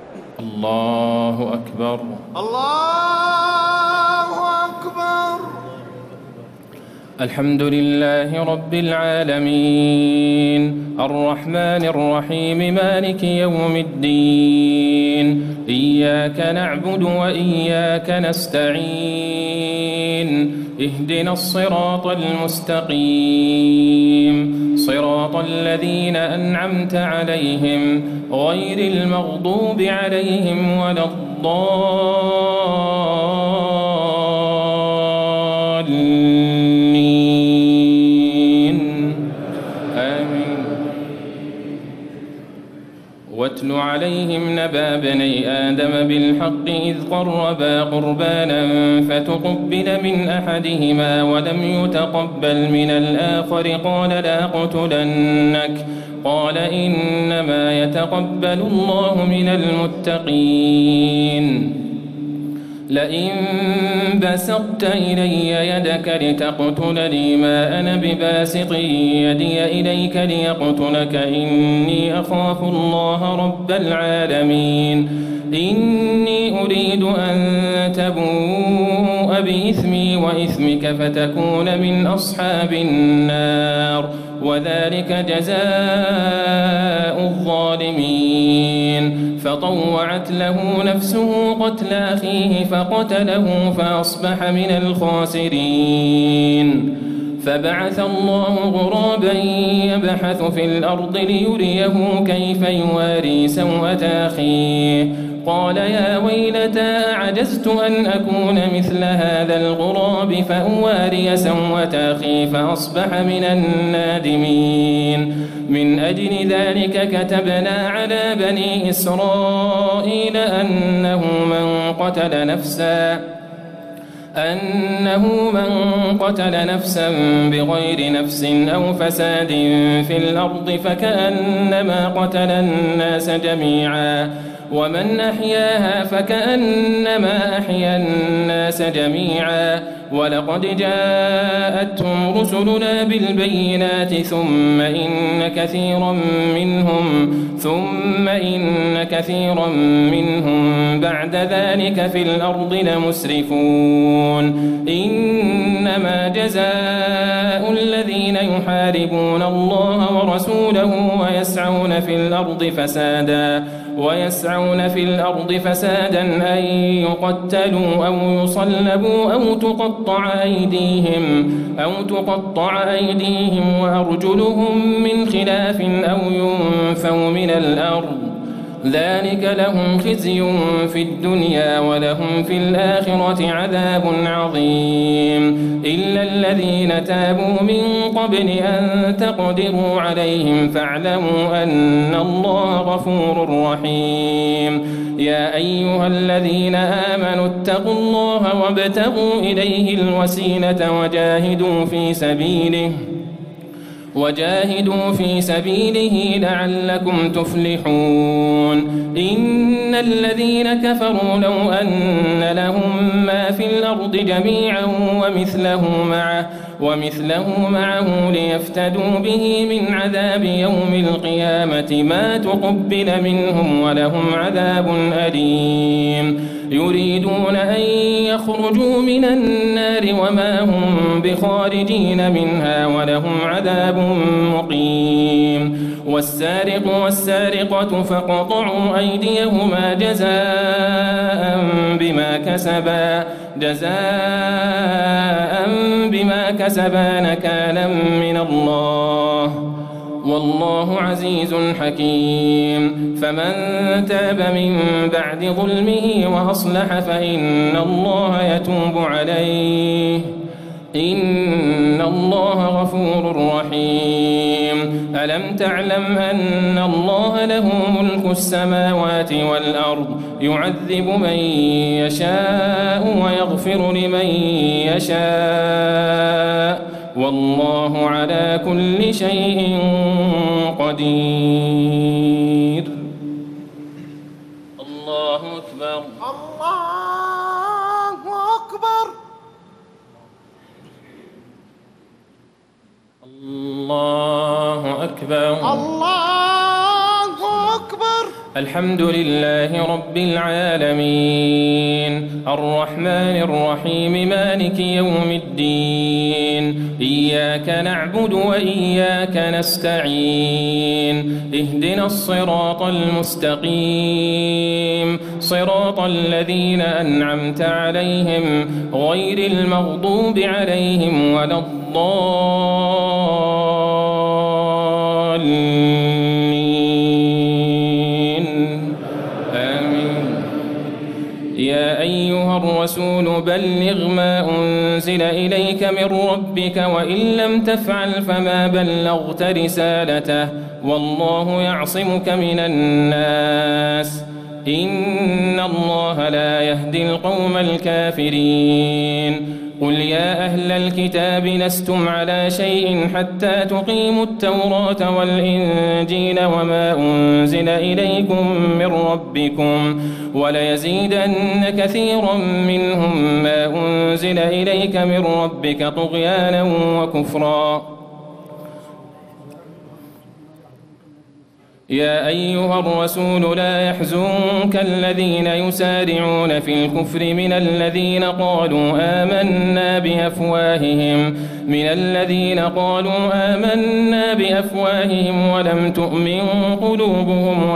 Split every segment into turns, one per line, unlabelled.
الله أكبر.
الله أكبر.
الحمد لله رب العالمين الرحمن الرحيم مالك يوم الدين إياك نعبد وإياك نستعين اهدنا الصراط المستقيم صراط الذين أنعمت عليهم غير المغضوب عليهم ولا الضالين آمين. واتل عليهم نبأ بني آدم بالحق إذ قربا قربانا فتقبل من أحدهما ولم يتقبل من الآخر قال لأقتلنك قال إنما يتقبل الله من المتقين لئن بسطت إلي يدك لتقتلني ما أنا بباسط يدي إليك ليقتلك إني أخاف الله رب العالمين إني أريد أن تبوء بإثمي وإثمك فتكون من أصحاب النار وذلك جزاء الظالمين فطوعت له نفسه قتل أخيه فقتله فأصبح من الخاسرين فبعث الله غرابا يبحث في الأرض ليريه كيف يواري سوءة أخيه قال يا ويلتى أعجزت أن أكون مثل هذا الغراب فأواري سوءة أخي فأصبح من النادمين من أجل ذلك كتبنا على بني إسرائيل أنه من قتل نفسا بغير نفس أو فساد في الأرض فكأنما قتل الناس جميعا ومن أحياها فكأنما أحيا الناس جميعا ولقد جاءتهم رسلنا بالبينات ثم إن كثيرا منهم بعد ذلك في الأرض لمسرفون إنما جزاء الذين يحاربون الله ورسوله ويسعون في الأرض فسادا أن يقتلوا أو يصلبوا أو تقطع أيديهم وأرجلهم من خلاف أو ينفوا من الأرض ذلك لهم خزي في الدنيا ولهم في الآخرة عذاب عظيم إلا الذين تابوا من قبل أن تقدروا عليهم فاعلموا أن الله غفور رحيم يا أيها الذين آمنوا اتقوا الله وابتغوا إليه الوسيلة وجاهدوا في سبيله لعلكم تفلحون إن الذين كفروا لو أن لهم ما في الأرض جميعا ومثله معه ليفتدوا به من عذاب يوم القيامة ما تقبل منهم ولهم عذاب أليم يريدون أن يخرجوا من النار وما هم بخارجين منها ولهم عذاب مقيم والسارق والسارقة فاقطعوا أيديهما جزاء بما كسبا نكالا من الله والله عزيز حكيم فمن تاب من بعد ظلمه وأصلح فإن الله يتوب عليه إن الله غفور رحيم ألم تعلم أن الله له ملك السماوات والأرض يعذب من يشاء ويغفر لمن يشاء والله على كل شيء قدير الله أكبر
الله أكبر
الله أكبر
الله أكبر
الحمد لله رب العالمين الرحمن الرحيم مالك يوم الدين إياك نعبد وإياك نستعين اهدنا الصراط المستقيم صراط الذين أنعمت عليهم غير المغضوب عليهم ولا الضالين آمين. يا أيها الرسول بلغ ما أنزل إليك من ربك وإن لم تفعل فما بلغت رسالته والله يعصمك من الناس إن الله لا يهدي القوم الكافرين. قل يا أهل الكتاب لستم على شيء حتى تقيموا التوراة والإنجيل وما أنزل إليكم من ربكم وليزيدن كثيرا منهم ما أنزل إليك من ربك طغيانا وكفرا. يا أيها الرسول لا يحزنك الذين يسارعون في الكفر من الذين قالوا آمنا بأفواههم ولم تؤمن قلوبهم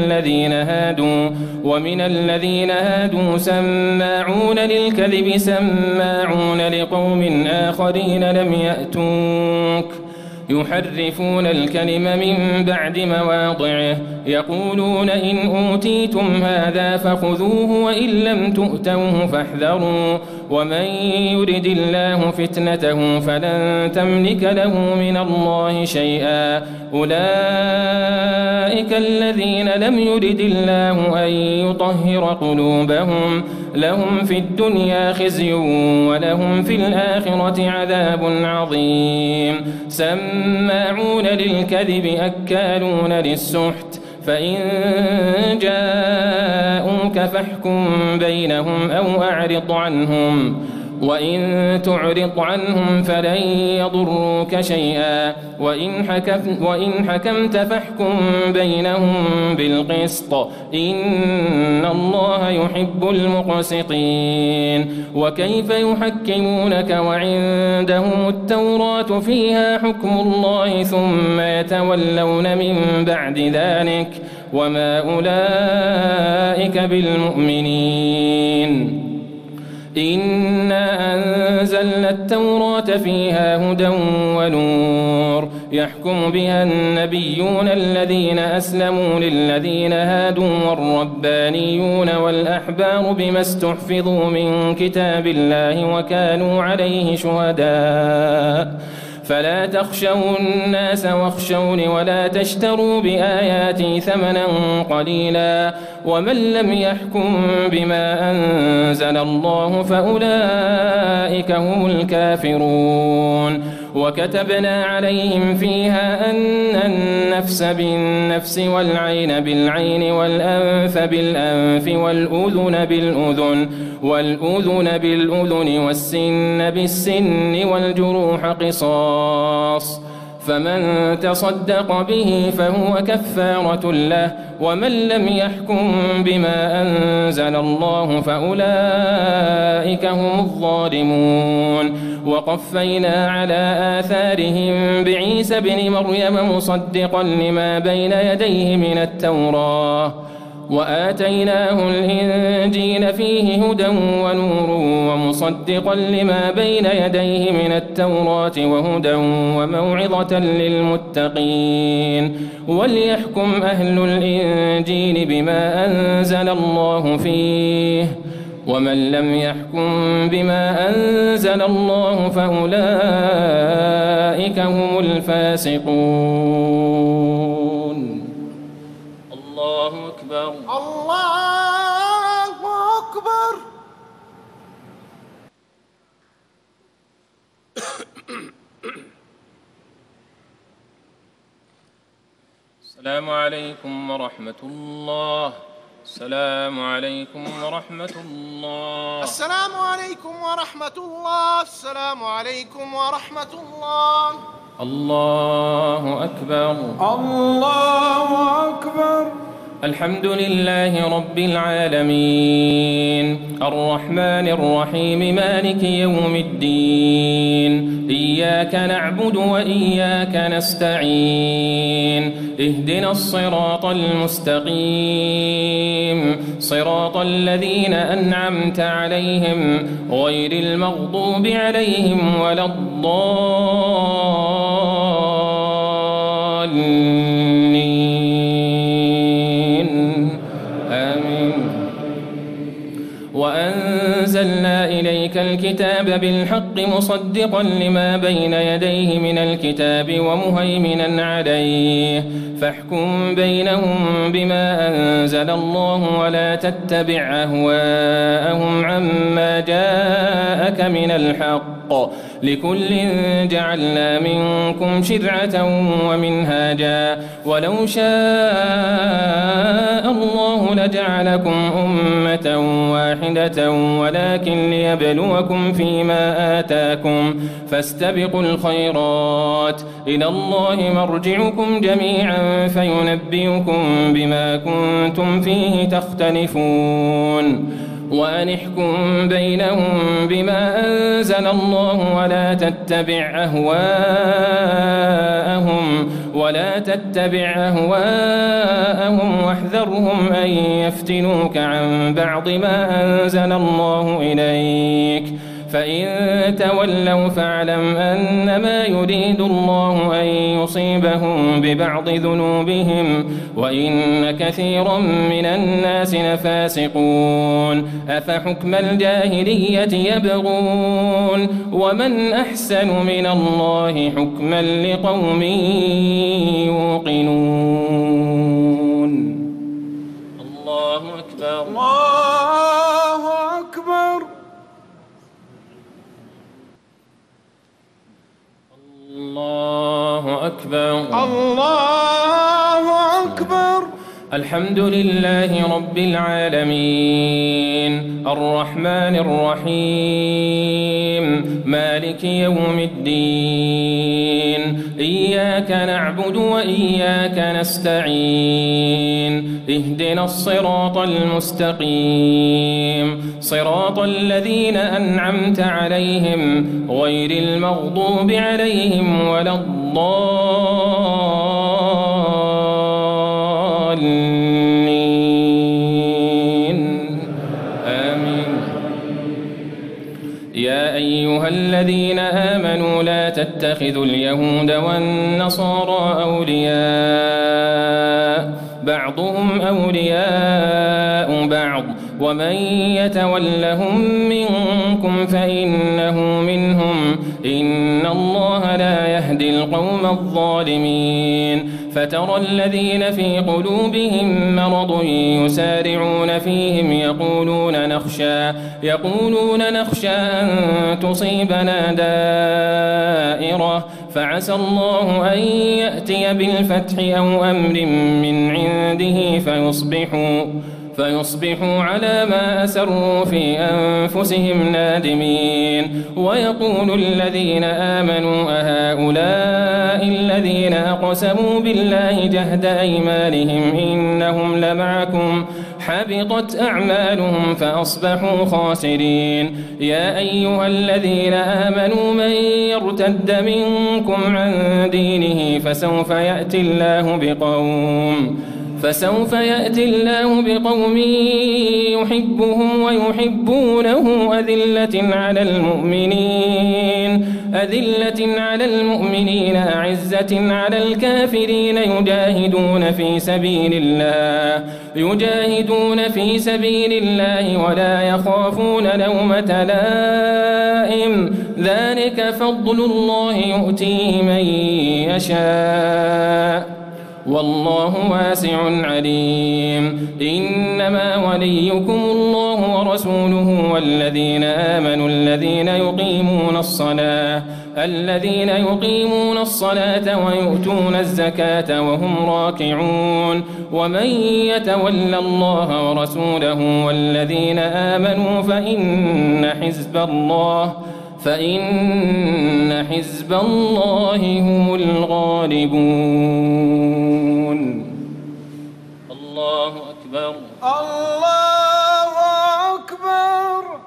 ومن الذين هادوا سماعون للكذب سماعون لقوم آخرين لم يأتوك يحرفون الكلم من بعد مواضعه يقولون إن أوتيتم هذا فخذوه وإن لم تؤتوه فاحذروا ومن يرد الله فتنته فلن تملك له من الله شيئا. أولئك الذين لم يرد الله أن يطهر قلوبهم لهم في الدنيا خزي ولهم في الآخرة عذاب عظيم. سماعون للكذب أكالون للسحت فإن جاءوك فاحكم بينهم أو أعرض عنهم وإن تعرض عنهم فلن يضروك شيئا وإن حكمت فاحكم بينهم بالقسط إن الله يحب المقسطين. وكيف يحكمونك وعندهم التوراة فيها حكم الله ثم يتولون من بعد ذلك وما أولئك بالمؤمنين. إنا أنزلنا التوراة فيها هدى ونور يحكم بها النبيون الذين أسلموا للذين هادوا والربانيون والأحبار بما استحفظوا من كتاب الله وكانوا عليه شهداء فلا تخشوا الناس واخشوني ولا تشتروا بآياتي ثمنا قليلا ومن لم يحكم بما أنزل الله فأولئك هم الكافرون. وكتبنا عليهم فيها أن النفس بالنفس والعين بالعين والأنف بالأنف والأذن بالأذن والسن بالسن والجروح قصاص فمن تصدق به فهو كفارة له ومن لم يحكم بما أنزل الله فأولئك هم الظالمون. وقفينا على آثارهم بعيسى بن مريم مصدقا لما بين يديه من التوراة وآتيناه الإنجيل فيه هدى ونور ومصدقا لما بين يديه من التوراة وهدى وموعظة للمتقين. وليحكم أهل الإنجيل بما أنزل الله فيه ومن لم يحكم بما أنزل الله فأولئك هم الفاسقون. الله أكبر.
الله أكبر.
السلام عليكم ورحمة الله. السلام عليكم ورحمة الله.
السلام عليكم ورحمة الله. السلام عليكم ورحمة الله.
الله أكبر.
الله أكبر.
الحمد لله رب العالمين الرحمن الرحيم مالك يوم الدين إياك نعبد وإياك نستعين اهدنا الصراط المستقيم صراط الذين أنعمت عليهم غير المغضوب عليهم ولا الضالين آمين. وأنزلنا إليك الكتاب بالحق مصدقا لما بين يديه من الكتاب ومهيمنا عليه فاحكم بينهم بما أنزل الله ولا تتبع أهواءهم عما جاءك من الحق لكل جعلنا منكم شرعة ومنهاجا ولو شاء الله لجعلكم أمة واحدة ولكن ليبلوكم فيما آتاكم فاستبقوا الخيرات إلى الله مرجعكم جميعا فينبئكم بما كنتم فيه تختلفون وأنحكم بينهم بما أنزل الله ولا تتبع أهواءهم واحذرهم أن يفتنوك عن بعض ما أنزل الله إليك فإن تولوا فاعلم أنما يريد الله أن يصيبهم ببعض ذنوبهم وإن كثيرا من الناس لفاسقون أفحكم الجاهلية يبغون ومن أحسن من الله حكما لقوم يوقنون. الله أكبر
الله أكبر.
الله أكبر
الله أكبر.
الحمد لله رب العالمين الرحمن الرحيم مالك يوم الدين إياك نعبد وإياك نستعين اهدنا الصراط المستقيم صراط الذين أنعمت عليهم غير المغضوب عليهم ولا الضالين آمين. يا أيها الذين آمنوا لا تتخذوا اليهود والنصارى أولياء بعضهم أولياء بعض ومن يتولهم منكم فإنه منهم إن الله لا يهدي القوم الظالمين. فترى الذين في قلوبهم مرض يسارعون فيهم يقولون نخشى أن تصيبنا دائرة فعسى الله أن يأتي بالفتح أو أمر من عنده فيصبحوا على ما أسروا في أنفسهم نادمين. ويقول الذين آمنوا أهؤلاء الذين أقسموا بالله جهد أيمانهم إنهم لمعكم حبطت أعمالهم فأصبحوا خاسرين. يا أيها الذين آمنوا من يرتد منكم عن دينه فسوف يأتي الله بقوم يحبهم ويحبونه أذلة على المؤمنين أعزة على الكافرين يجاهدون في سبيل الله ولا يخافون لومة لائم ذلك فضل الله يؤتيه من يشاء والله واسع عليم. إنما وليكم الله ورسوله والذين آمنوا الذين يقيمون الصلاة ويؤتون الزكاة وهم راكعون. ومن يتول الله ورسوله والذين آمنوا فإن حزب الله هم الغالبون. الله أكبر
الله أكبر.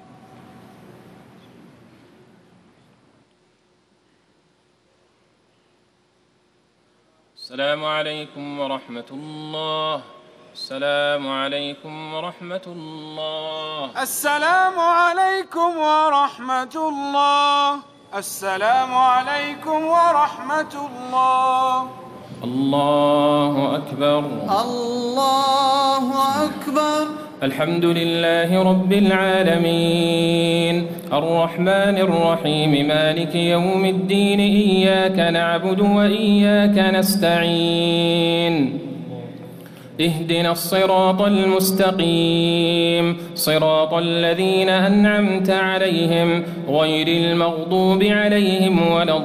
السلام عليكم ورحمة الله. السلام عليكم ورحمة الله.
السلام عليكم ورحمة الله. السلام عليكم ورحمة الله.
الله أكبر
الله أكبر.
الحمد لله رب العالمين الرحمن الرحيم مالك يوم الدين إياك نعبد وإياك نستعين اهدنا الصراط المستقيم صراط الذين أنعمت عليهم غير المغضوب عليهم ولا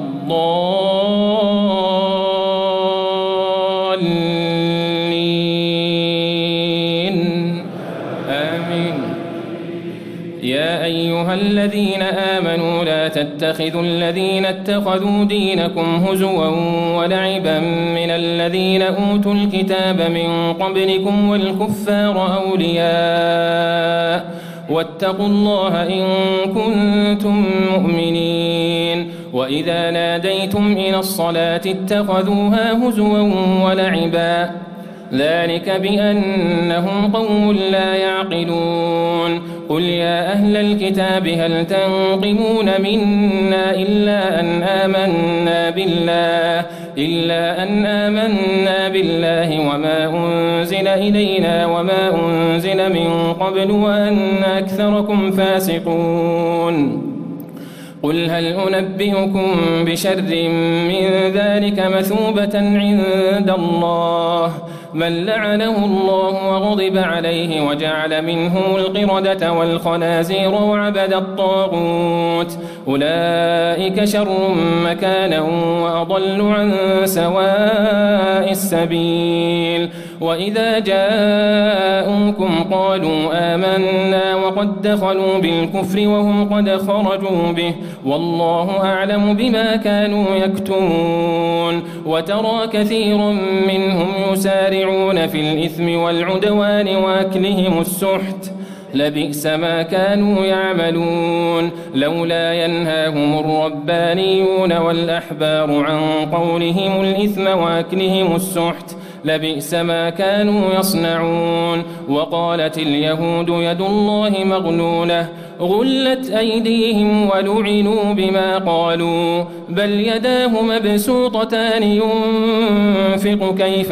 الضالين آمين. يا أيها الذين آمنوا لا تتخذوا الذين اتخذوا دينكم هزوا ولعبا من الذين أوتوا الكتاب من قبلكم والكفار أولياء واتقوا الله إن كنتم مؤمنين. وإذا ناديتم إلى الصلاة اتخذوها هزوا ولعبا ذلك بأنهم قوم لا يعقلون. قل يا أهل الكتاب هل تنقمون منا إلا أن آمنا بالله وما أنزل إلينا وما أنزل من قبل وأن أكثركم فاسقون. قل هل أنبئكم بشر من ذلك مثوبة عند الله من لعنه الله وغضب عليه وجعل منهم القردة والخنازير وعبد الطاغوت أولئك شر مكانا وأضل عن سواء السبيل. وإذا جاءوكم قالوا آمنا وقد دخلوا بالكفر وهم قد خرجوا به والله أعلم بما كانوا يكتمون. وترى كثيرا منهم يسارعون في الإثم والعدوان وأكلهم السحت لبئس ما كانوا يعملون. لولا ينهاهم الربانيون والأحبار عن قولهم الإثم وأكلهم السحت لبئس ما كانوا يصنعون. وقالت اليهود يد الله مغلولة غلت أيديهم ولعنوا بما قالوا بل يداه مبسوطتان ينفق كيف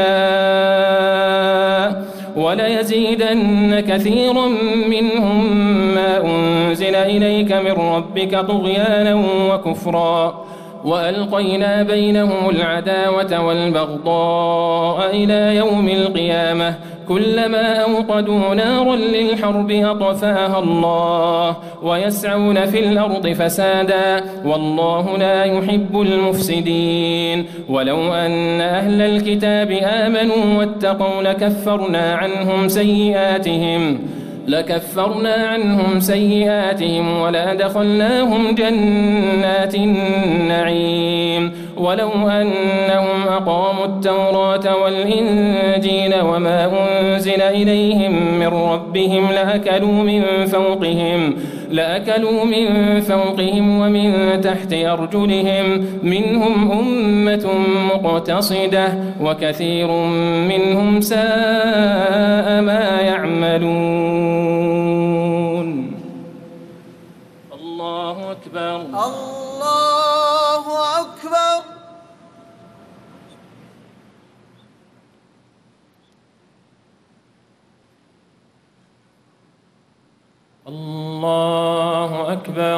يشاء وليزيدن كثيرا منهم ما أنزل إليك من ربك طغيانا وكفرا. وألقينا بينهم العداوة والبغضاء إلى يوم القيامة كلما أوقدوا نارا للحرب أطفأها الله ويسعون في الأرض فسادا والله لا يحب المفسدين. ولو أن أهل الكتاب آمنوا واتقوا لكفرنا عنهم سيئاتهم ولأدخلناهم جنات النعيم. ولو أنهم أقاموا التوراة والإنجيل وما أنزل إليهم من ربهم لأكلوا من فوقهم ومن تحت أرجلهم منهم أمة مقتصدة وكثير منهم ساء ما يعملون. الله أكبر
الله أكبر.
الله أكبر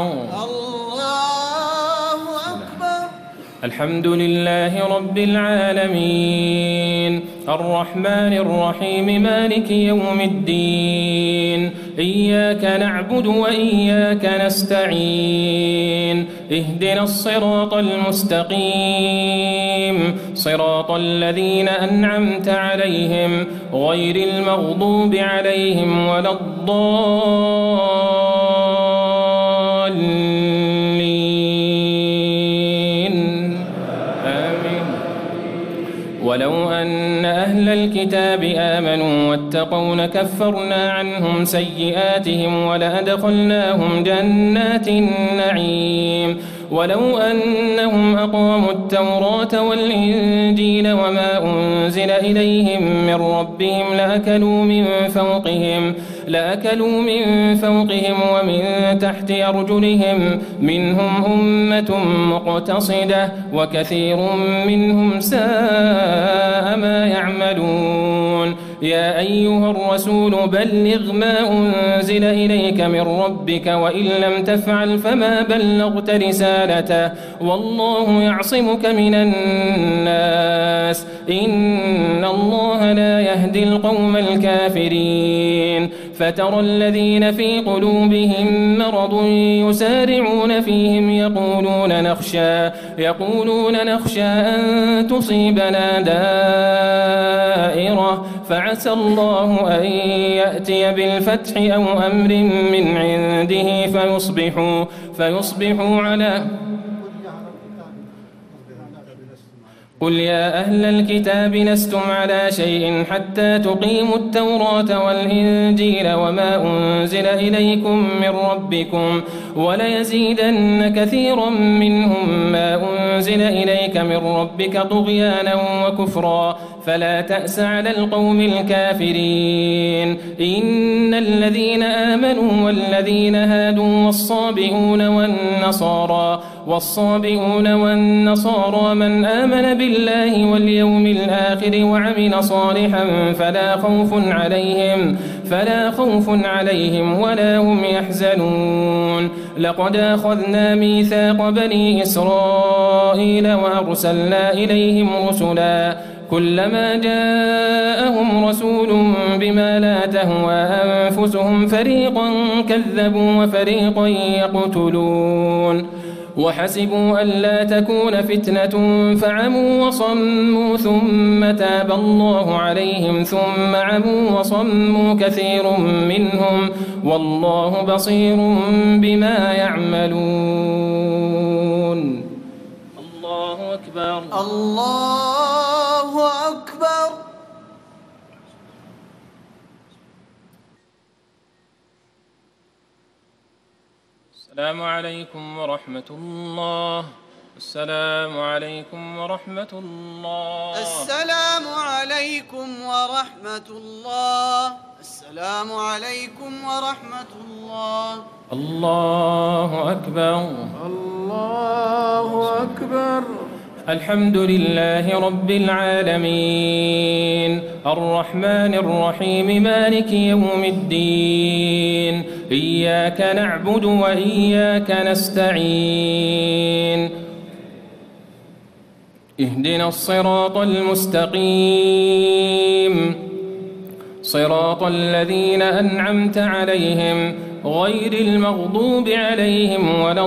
الله أكبر.
الحمد لله رب العالمين الرحمن الرحيم مالك يوم الدين إياك نعبد وإياك نستعين اهدنا الصراط المستقيم صراط الذين أنعمت عليهم غير المغضوب عليهم ولا الضالين آمين. ولو أن أهل أهل الكتاب آمنوا واتقوا لكفرنا عنهم سيئاتهم ولأدخلناهم جنات النعيم ولو أنهم أقاموا التوراة والإنجيل وما أنزل إليهم من ربهم لأكلوا من فوقهم ومن تحت أرجلهم منهم أمة مقتصدة وكثير منهم ساء ما يعملون يا أيها الرسول بلغ ما أنزل إليك من ربك وإن لم تفعل فما بلغت رسالته والله يعصمك من الناس إن الله لا يهدي القوم الكافرين فترى الذين في قلوبهم مرض يسارعون فيهم يقولون نخشى أن تصيبنا دائرة فعسى الله أن يأتي بالفتح أو أمر من عنده فيصبحوا على قل يا أهل الكتاب لستم على شيء حتى تقيموا التوراة والإنجيل وما أنزل إليكم من ربكم وليزيدن كثيرا منهم ما أنزل إليك من ربك طغيانا وكفرا فلا تأس على القوم الكافرين إن الذين آمنوا والذين هادوا والصابئون والنصارى من آمن بالله واليوم الآخر وعمل صالحا فلا خوف عليهم ولا هم يحزنون لقد أخذنا ميثاق بني إسرائيل وأرسلنا إليهم رسلا كلما جاءهم رسول بما لا تهوى أنفسهم فريقا كذبوا وفريقا يقتلون وحسبوا ألا تكون فتنة فعموا وصموا ثم تاب الله عليهم ثم عموا وصموا كثير منهم والله بصير بما يعملون الله أكبر
الله أكبر
السلام عليكم ورحمة الله السلام عليكم ورحمة الله
السلام عليكم ورحمة الله السلام عليكم ورحمة الله
الله أكبر
الله أكبر
الحمد لله رب العالمين الرحمن الرحيم مالك يوم الدين إياك نعبد وإياك نستعين اهدنا الصراط المستقيم صراط الذين أنعمت عليهم غير المغضوب عليهم ولا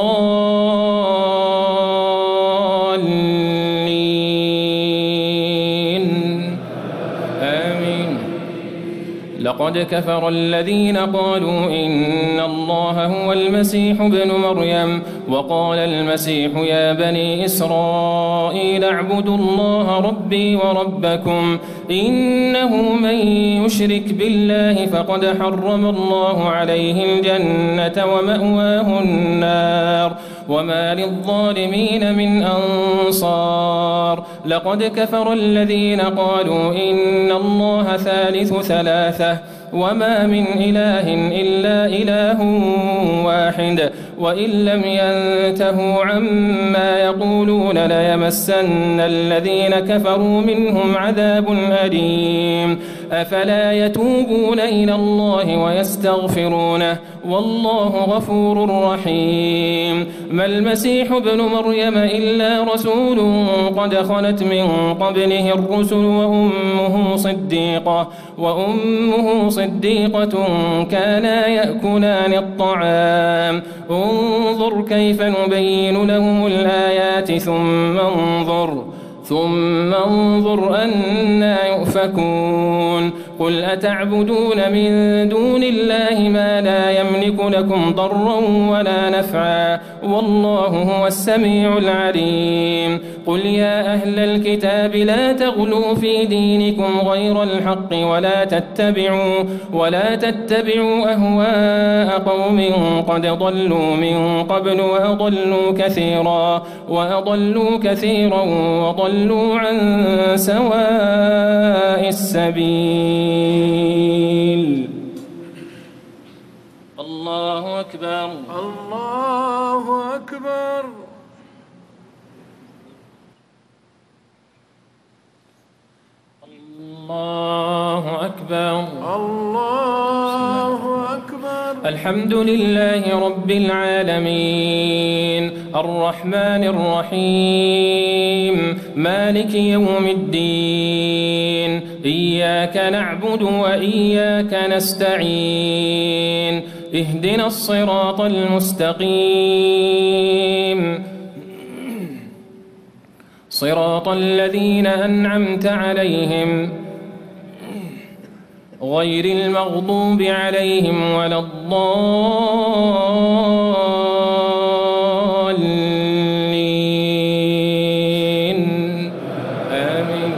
الضالين آمين لقد كفر الذين قالوا إن الله هو المسيح ابن مريم وقال المسيح يا بني إسرائيل اعبدوا الله ربي وربكم إنه من يشرك بالله فقد حرم الله عليه الجنة ومأواه النار وما للظالمين من أنصار لقد كفر الذين قالوا إن الله ثالث ثلاثة وما من إله إلا إله واحد وإن لم ينتهوا عما يقولون ليمسن الذين كفروا منهم عذاب أليم أفلا يتوبون إلى الله ويستغفرونه والله غفور رحيم ما المسيح ابن مريم إلا رسول قد خلت من قبله الرسل وأمه صديقة كانا يأكلان الطعام انظر كيف نبين لهم الآيات ثم انظر أنا يؤفكون قل أتعبدون من دون الله ما لا يملك لكم ضرا ولا نفعا والله هو السميع العليم قل يا أهل الكتاب لا تغلوا في دينكم غير الحق ولا تتبعوا أهواء قوم قد ضلوا من قبل وأضلوا كثيرا وضلوا عن سواء السبيل. الله أكبر.
الله أكبر.
الله أكبر.
الله أكبر.
الحمد لله رب العالمين الرحمن الرحيم مالك يوم الدين إياك نعبد وإياك نستعين اهدنا الصراط المستقيم صراط الذين أنعمت عليهم غير المغضوب عليهم ولا الضالين آمين.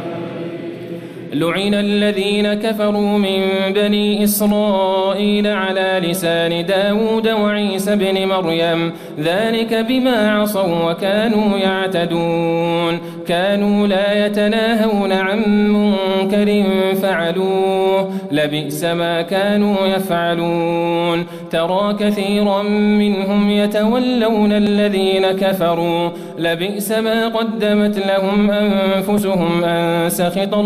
لعن الذين كفروا من بني إسرائيل على لسان داود وعيسى بن مريم ذلك بما عصوا وكانوا يعتدون كانوا لا يتناهون عن منكر فعلوه لبئس ما كانوا يفعلون ترى كثيرا منهم يتولون الذين كفروا لبئس ما قدمت لهم أنفسهم أن سخط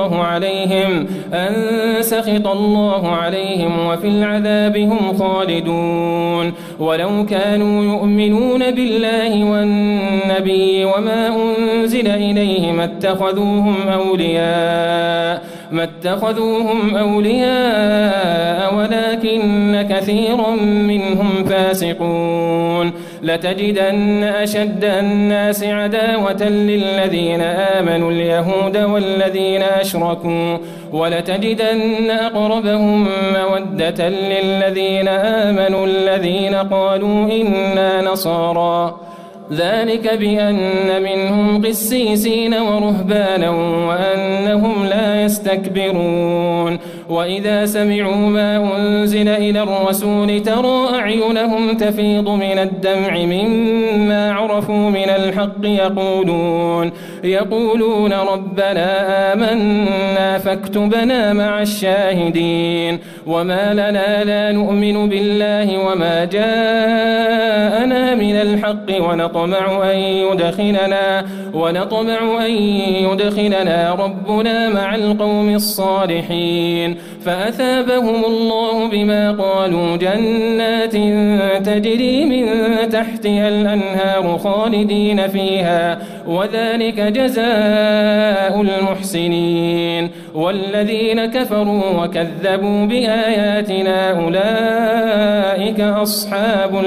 الله عليهم وفي العذاب هم خالدون ولو كانوا يؤمنون بالله والنبي وما أنزل إليه ما اتخذوهم أولياء ولكن كثيرا منهم فاسقون لتجدن أشد الناس عداوة للذين آمنوا اليهود والذين أشركوا ولتجدن أقربهم مودة للذين آمنوا الذين قالوا إنا نصارى ذلك بأن منهم قسيسين ورهبانا وأنهم لا يستكبرون وإذا سمعوا ما أنزل إلى الرسول ترى أعينهم تفيض من الدمع مما عرفوا من الحق يقولون ربنا آمنا فاكتبنا مع الشاهدين وما لنا لا نؤمن بالله وما جاءنا من الحق ونطمع أن يدخلنا ربنا مع القوم الصالحين فأثابهم الله بما قالوا جنات تجري من تحتها الأنهار خالدين فيها وذلك جزاء المحسنين والذين كفروا وكذبوا بآياتنا أولئك أصحاب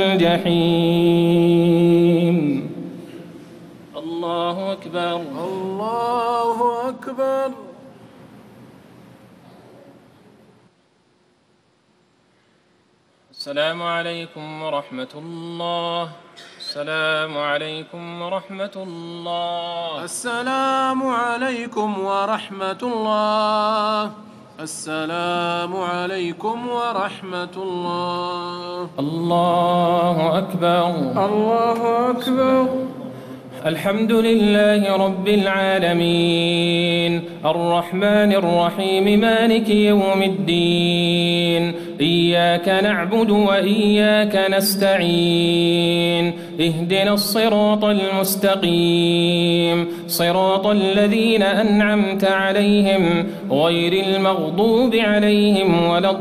الجحيم. الله أكبر.
الله أكبر.
السلام عليكم ورحمة الله. السلام عليكم ورحمة الله.
السلام عليكم ورحمة الله. السلام عليكم ورحمة الله.
الله أكبر.
الله أكبر.
الحمد لله رب العالمين الرحمن الرحيم مالك يوم الدين إياك نعبد وإياك نستعين اهدنا الصراط المستقيم صراط الذين أنعمت عليهم غير المغضوب عليهم ولا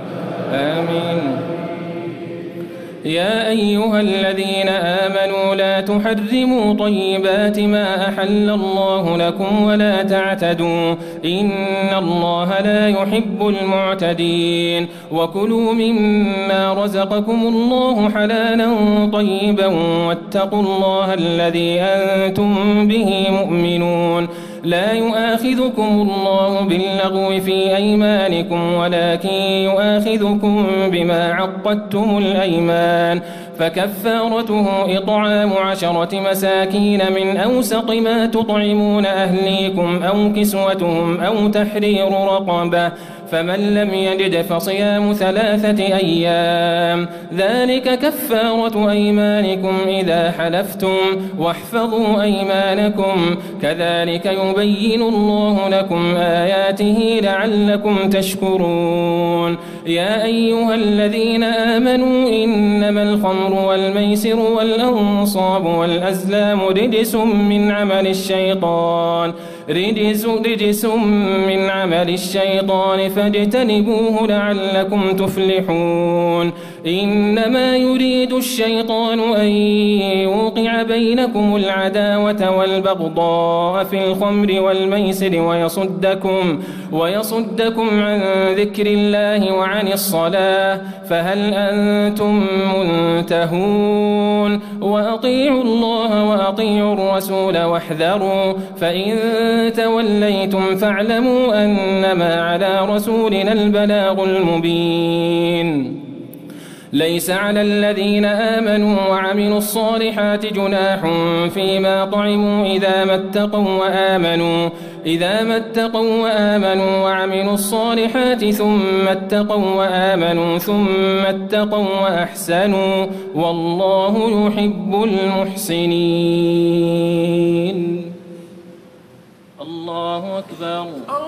الضالين. يا أيها الذين آمنوا لا ولا تحرموا طيبات ما أحل الله لكم ولا تعتدوا إن الله لا يحب المعتدين وكلوا مما رزقكم الله حلالا طيبا واتقوا الله الذي أنتم به مؤمنون لا يؤاخذكم الله باللغو في أيمانكم ولكن يؤاخذكم بما عقدتم الأيمان فكفارته إطعام 10 مساكين من أوسط ما تطعمون أهليكم أو كسوتهم أو تحرير رقبة فمن لم يجد فصيام 3 أيام ذلك كفارة أيمانكم إذا حلفتم واحفظوا أيمانكم كذلك يبين الله لكم آياته لعلكم تشكرون يا أيها الذين آمنوا إنما الخمر والميسر والأنصاب والأزلام رجس من عمل الشيطان فاجتنبوه لعلكم تفلحون إنما يريد الشيطان أن يوقع بينكم العداوة والبغضاء في الخمر والميسر ويصدكم عن ذكر الله وعن الصلاة فهل أنتم منتهون وأطيعوا الله وأطيعوا الرسول واحذروا فإن توليتم فاعلموا أنما على رسولنا البلاغ المبين ليس على الذين آمنوا وعملوا الصالحات جناح فيما طعموا إذا ما اتقوا وآمنوا وعملوا الصالحات ثم اتقوا وآمنوا ثم اتقوا وأحسنوا والله يحب المحسنين الله أكبر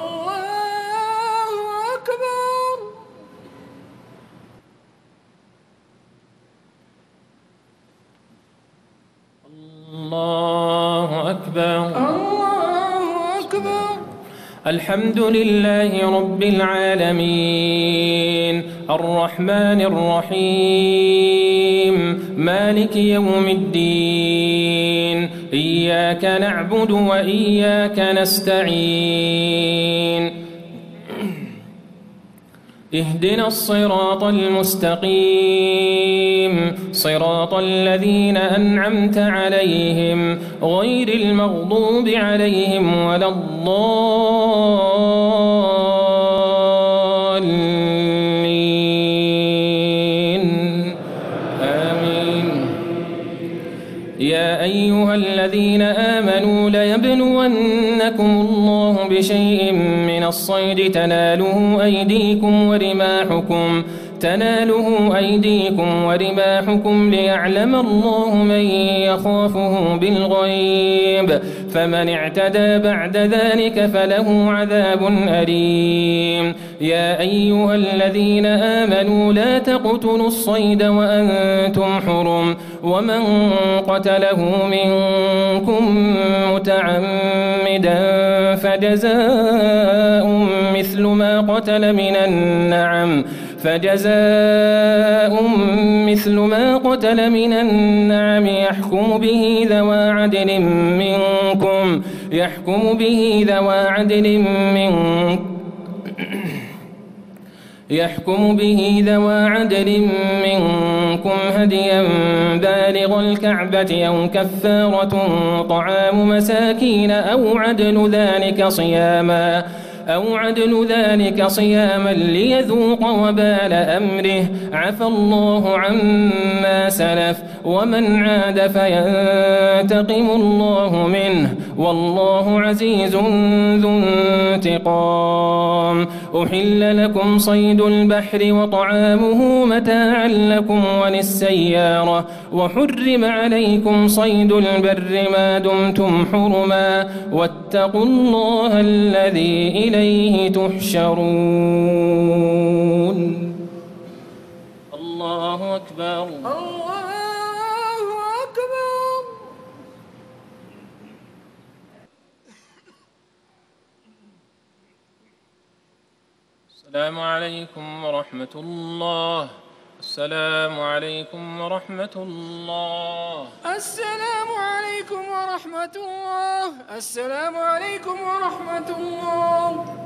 الله أكبر
الله أكبر
الحمد لله رب العالمين الرحمن الرحيم مالك يوم الدين إياك نعبد وإياك نستعين اهدنا الصراط المستقيم صراط الذين أنعمت عليهم غير المغضوب عليهم ولا الضالين آمين يا أيها الذين آمنوا ليبلونكم الله بشيء من الصيد تناله أيديكم ورماحكم ليعلم الله من يخافه بالغيب فمن اعتدى بعد ذلك فله عذاب أليم يا أيها الذين آمنوا لا تقتلوا الصيد وأنتم حرم ومن قتله منكم متعمدا فجزاء مثل ما قتل من النعم يحكم به ذوى عدل منكم هديا بالغ الكعبة أو كفارة طعام مساكين أو عدل ذلك صياما ليذوق وبال أمره عفى الله عما سلف ومن عاد فينتقم الله منه والله عزيز ذو انتقام أحل لكم صيد البحر وطعامه متاعا لكم وللسيارة وحرم عليكم صيد البر ما دمتم حرما واتقوا الله الذي إليه تحشرون الله أكبر السلام عليكم ورحمة الله السلام عليكم ورحمة الله.
السلام عليكم ورحمة الله. السلام عليكم ورحمة الله.